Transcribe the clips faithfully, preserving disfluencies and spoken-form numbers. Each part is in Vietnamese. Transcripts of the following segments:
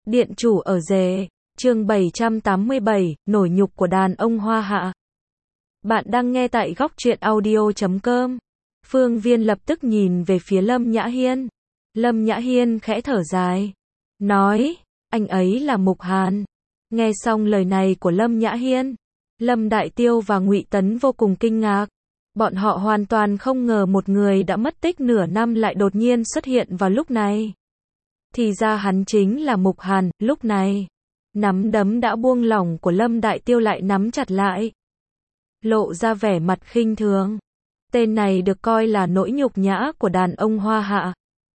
Điện chủ ở rể, chương bảy trăm tám mươi bảy, nổi nhục của đàn ông Hoa Hạ. Bạn đang nghe tại góc truyện audio chấm com. Phương Viên lập tức nhìn về phía Lâm Nhã Hiên. Lâm Nhã Hiên khẽ thở dài, nói, anh ấy là Mục Hàn. Nghe xong lời này của Lâm Nhã Hiên, Lâm Đại Tiêu và Ngụy Tấn vô cùng kinh ngạc. Bọn họ hoàn toàn không ngờ một người đã mất tích nửa năm lại đột nhiên xuất hiện vào lúc này. Thì ra hắn chính là Mục Hàn. Lúc này, nắm đấm đã buông lỏng của Lâm Đại Tiêu lại nắm chặt lại, lộ ra vẻ mặt khinh thường. Tên này được coi là nỗi nhục nhã của đàn ông Hoa Hạ.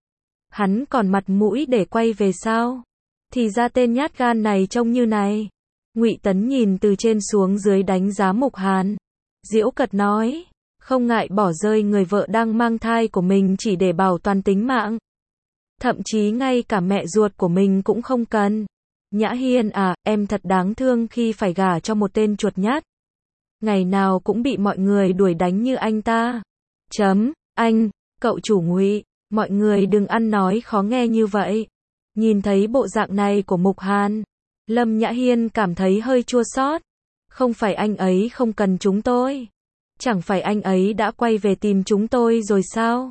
Hắn còn mặt mũi để quay về sao? Thì ra tên nhát gan này trông như này. Ngụy Tấn nhìn từ trên xuống dưới đánh giá Mục Hàn, giễu cợt nói, không ngại bỏ rơi người vợ đang mang thai của mình chỉ để bảo toàn tính mạng. Thậm chí ngay cả mẹ ruột của mình cũng không cần. Nhã Hiên à, em thật đáng thương khi phải gả cho một tên chuột nhát. Ngày nào cũng bị mọi người đuổi đánh như anh ta. Chấm, anh, cậu chủ Ngụy, mọi người đừng ăn nói khó nghe như vậy. Nhìn thấy bộ dạng này của Mục Hàn, Lâm Nhã Hiên cảm thấy hơi chua xót. Không phải anh ấy không cần chúng tôi. Chẳng phải anh ấy đã quay về tìm chúng tôi rồi sao?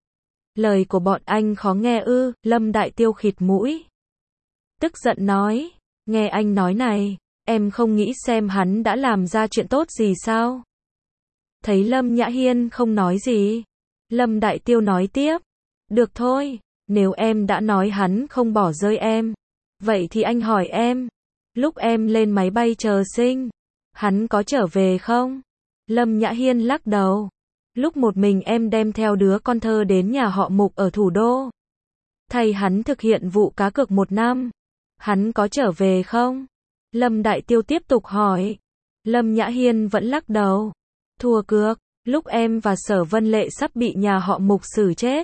Lời của bọn anh khó nghe ư? Lâm Đại Tiêu khịt mũi, tức giận nói, nghe anh nói này, em không nghĩ xem hắn đã làm ra chuyện tốt gì sao? Thấy Lâm Nhã Hiên không nói gì, Lâm Đại Tiêu nói tiếp, được thôi, nếu em đã nói hắn không bỏ rơi em, vậy thì anh hỏi em, lúc em lên máy bay chờ sinh, hắn có trở về không? Lâm Nhã Hiên lắc đầu, lúc một mình em đem theo đứa con thơ đến nhà họ Mục ở thủ đô, thay hắn thực hiện vụ cá cược một năm, hắn có trở về không? Lâm Đại Tiêu tiếp tục hỏi. Lâm Nhã Hiên vẫn lắc đầu, thua cược, lúc em và Sở Vân Lệ sắp bị nhà họ Mục xử chết,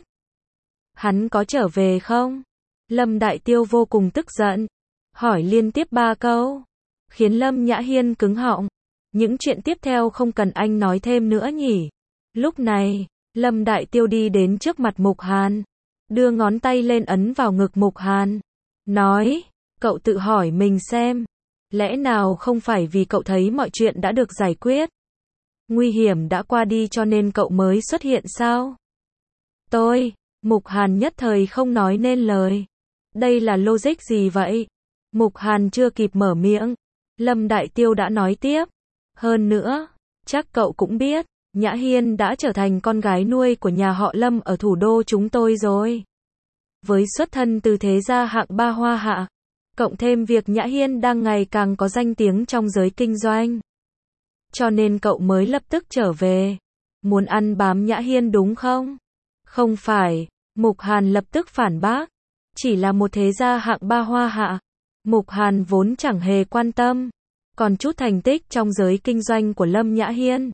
hắn có trở về không? Lâm Đại Tiêu vô cùng tức giận, hỏi liên tiếp ba câu, khiến Lâm Nhã Hiên cứng họng. Những chuyện tiếp theo không cần anh nói thêm nữa nhỉ? Lúc này, Lâm Đại Tiêu đi đến trước mặt Mục Hàn, đưa ngón tay lên ấn vào ngực Mục Hàn, nói, cậu tự hỏi mình xem, lẽ nào không phải vì cậu thấy mọi chuyện đã được giải quyết, nguy hiểm đã qua đi cho nên cậu mới xuất hiện sao? Tôi, Mục Hàn nhất thời không nói nên lời. Đây là logic gì vậy? Mục Hàn chưa kịp mở miệng, Lâm Đại Tiêu đã nói tiếp. Hơn nữa, chắc cậu cũng biết, Nhã Hiên đã trở thành con gái nuôi của nhà họ Lâm ở thủ đô chúng tôi rồi. Với xuất thân từ thế gia hạng ba Hoa Hạ, cộng thêm việc Nhã Hiên đang ngày càng có danh tiếng trong giới kinh doanh, cho nên cậu mới lập tức trở về. Muốn ăn bám Nhã Hiên đúng không? Không phải, Mục Hàn lập tức phản bác. Chỉ là một thế gia hạng ba Hoa Hạ, Mục Hàn vốn chẳng hề quan tâm. Còn chút thành tích trong giới kinh doanh của Lâm Nhã Hiên,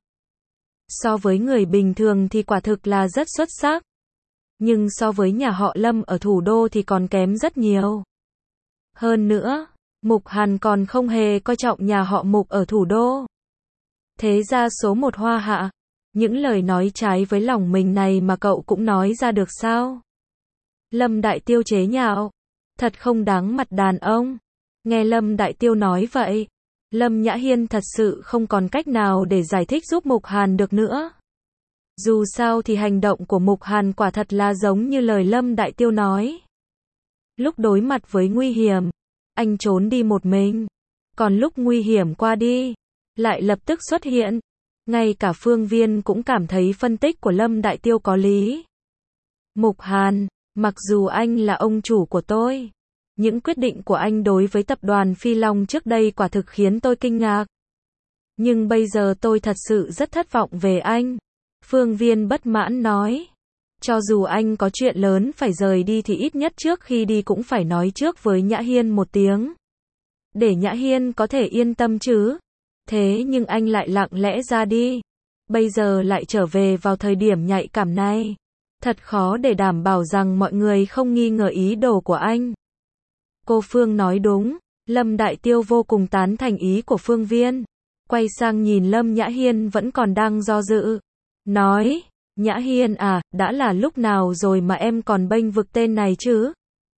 so với người bình thường thì quả thực là rất xuất sắc. Nhưng so với nhà họ Lâm ở thủ đô thì còn kém rất nhiều. Hơn nữa, Mục Hàn còn không hề coi trọng nhà họ Mục ở thủ đô. Thế ra số một Hoa Hạ, những lời nói trái với lòng mình này mà cậu cũng nói ra được sao? Lâm Đại Tiêu chế nhạo, thật không đáng mặt đàn ông. Nghe Lâm Đại Tiêu nói vậy, Lâm Nhã Hiên thật sự không còn cách nào để giải thích giúp Mục Hàn được nữa. Dù sao thì hành động của Mục Hàn quả thật là giống như lời Lâm Đại Tiêu nói. Lúc đối mặt với nguy hiểm, anh trốn đi một mình. Còn lúc nguy hiểm qua đi, lại lập tức xuất hiện. Ngay cả Phương Viên cũng cảm thấy phân tích của Lâm Đại Tiêu có lý. Mục Hàn, mặc dù anh là ông chủ của tôi, những quyết định của anh đối với tập đoàn Phi Long trước đây quả thực khiến tôi kinh ngạc. Nhưng bây giờ tôi thật sự rất thất vọng về anh. Phương Viên bất mãn nói. Cho dù anh có chuyện lớn phải rời đi thì ít nhất trước khi đi cũng phải nói trước với Nhã Hiên một tiếng, để Nhã Hiên có thể yên tâm chứ. Thế nhưng anh lại lặng lẽ ra đi. Bây giờ lại trở về vào thời điểm nhạy cảm này. Thật khó để đảm bảo rằng mọi người không nghi ngờ ý đồ của anh. Cô Phương nói đúng, Lâm Đại Tiêu vô cùng tán thành ý của Phương Viên. Quay sang nhìn Lâm Nhã Hiên vẫn còn đang do dự. Nói, Nhã Hiên à, đã là lúc nào rồi mà em còn bênh vực tên này chứ?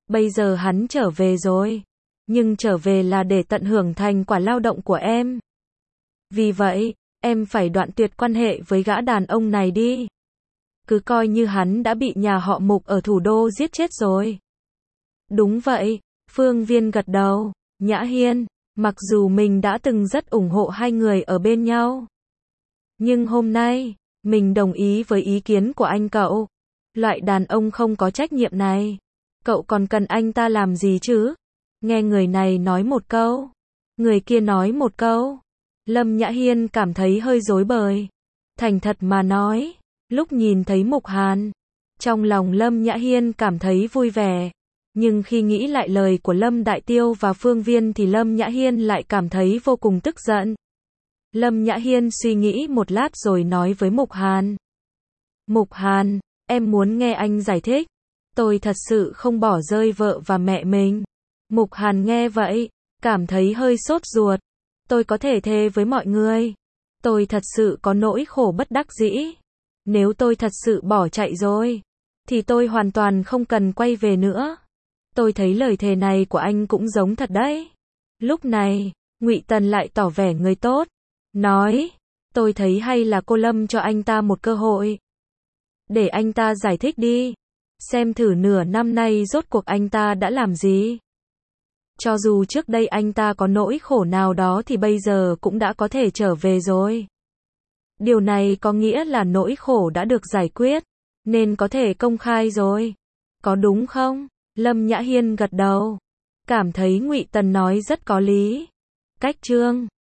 Bây giờ hắn trở về rồi. Nhưng trở về là để tận hưởng thành quả lao động của em. Vì vậy, em phải đoạn tuyệt quan hệ với gã đàn ông này đi. Cứ coi như hắn đã bị nhà họ Mục ở thủ đô giết chết rồi. Đúng vậy, Phương Viên gật đầu. Nhã Hiên, mặc dù mình đã từng rất ủng hộ hai người ở bên nhau. Nhưng hôm nay, mình đồng ý với ý kiến của anh cậu. Loại đàn ông không có trách nhiệm này. Cậu còn cần anh ta làm gì chứ? Nghe người này nói một câu. Người kia nói một câu. Lâm Nhã Hiên cảm thấy hơi rối bời. Thành thật mà nói, lúc nhìn thấy Mục Hàn, trong lòng Lâm Nhã Hiên cảm thấy vui vẻ. Nhưng khi nghĩ lại lời của Lâm Đại Tiêu và Phương Viên thì Lâm Nhã Hiên lại cảm thấy vô cùng tức giận. Lâm Nhã Hiên suy nghĩ một lát rồi nói với Mục Hàn. Mục Hàn, em muốn nghe anh giải thích. Tôi thật sự không bỏ rơi vợ và mẹ mình. Mục Hàn nghe vậy, cảm thấy hơi sốt ruột. Tôi có thể thề với mọi người. Tôi thật sự có nỗi khổ bất đắc dĩ. Nếu tôi thật sự bỏ chạy rồi, thì tôi hoàn toàn không cần quay về nữa. Tôi thấy lời thề này của anh cũng giống thật đấy. Lúc này, Ngụy Tần lại tỏ vẻ người tốt. Nói, tôi thấy hay là cô Lâm cho anh ta một cơ hội. Để anh ta giải thích đi. Xem thử nửa năm nay rốt cuộc anh ta đã làm gì. Cho dù trước đây anh ta có nỗi khổ nào đó thì bây giờ cũng đã có thể trở về rồi. Điều này có nghĩa là nỗi khổ đã được giải quyết, nên có thể công khai rồi. Có đúng không? Lâm Nhã Hiên gật đầu. Cảm thấy Ngụy Tần nói rất có lý. Cách chương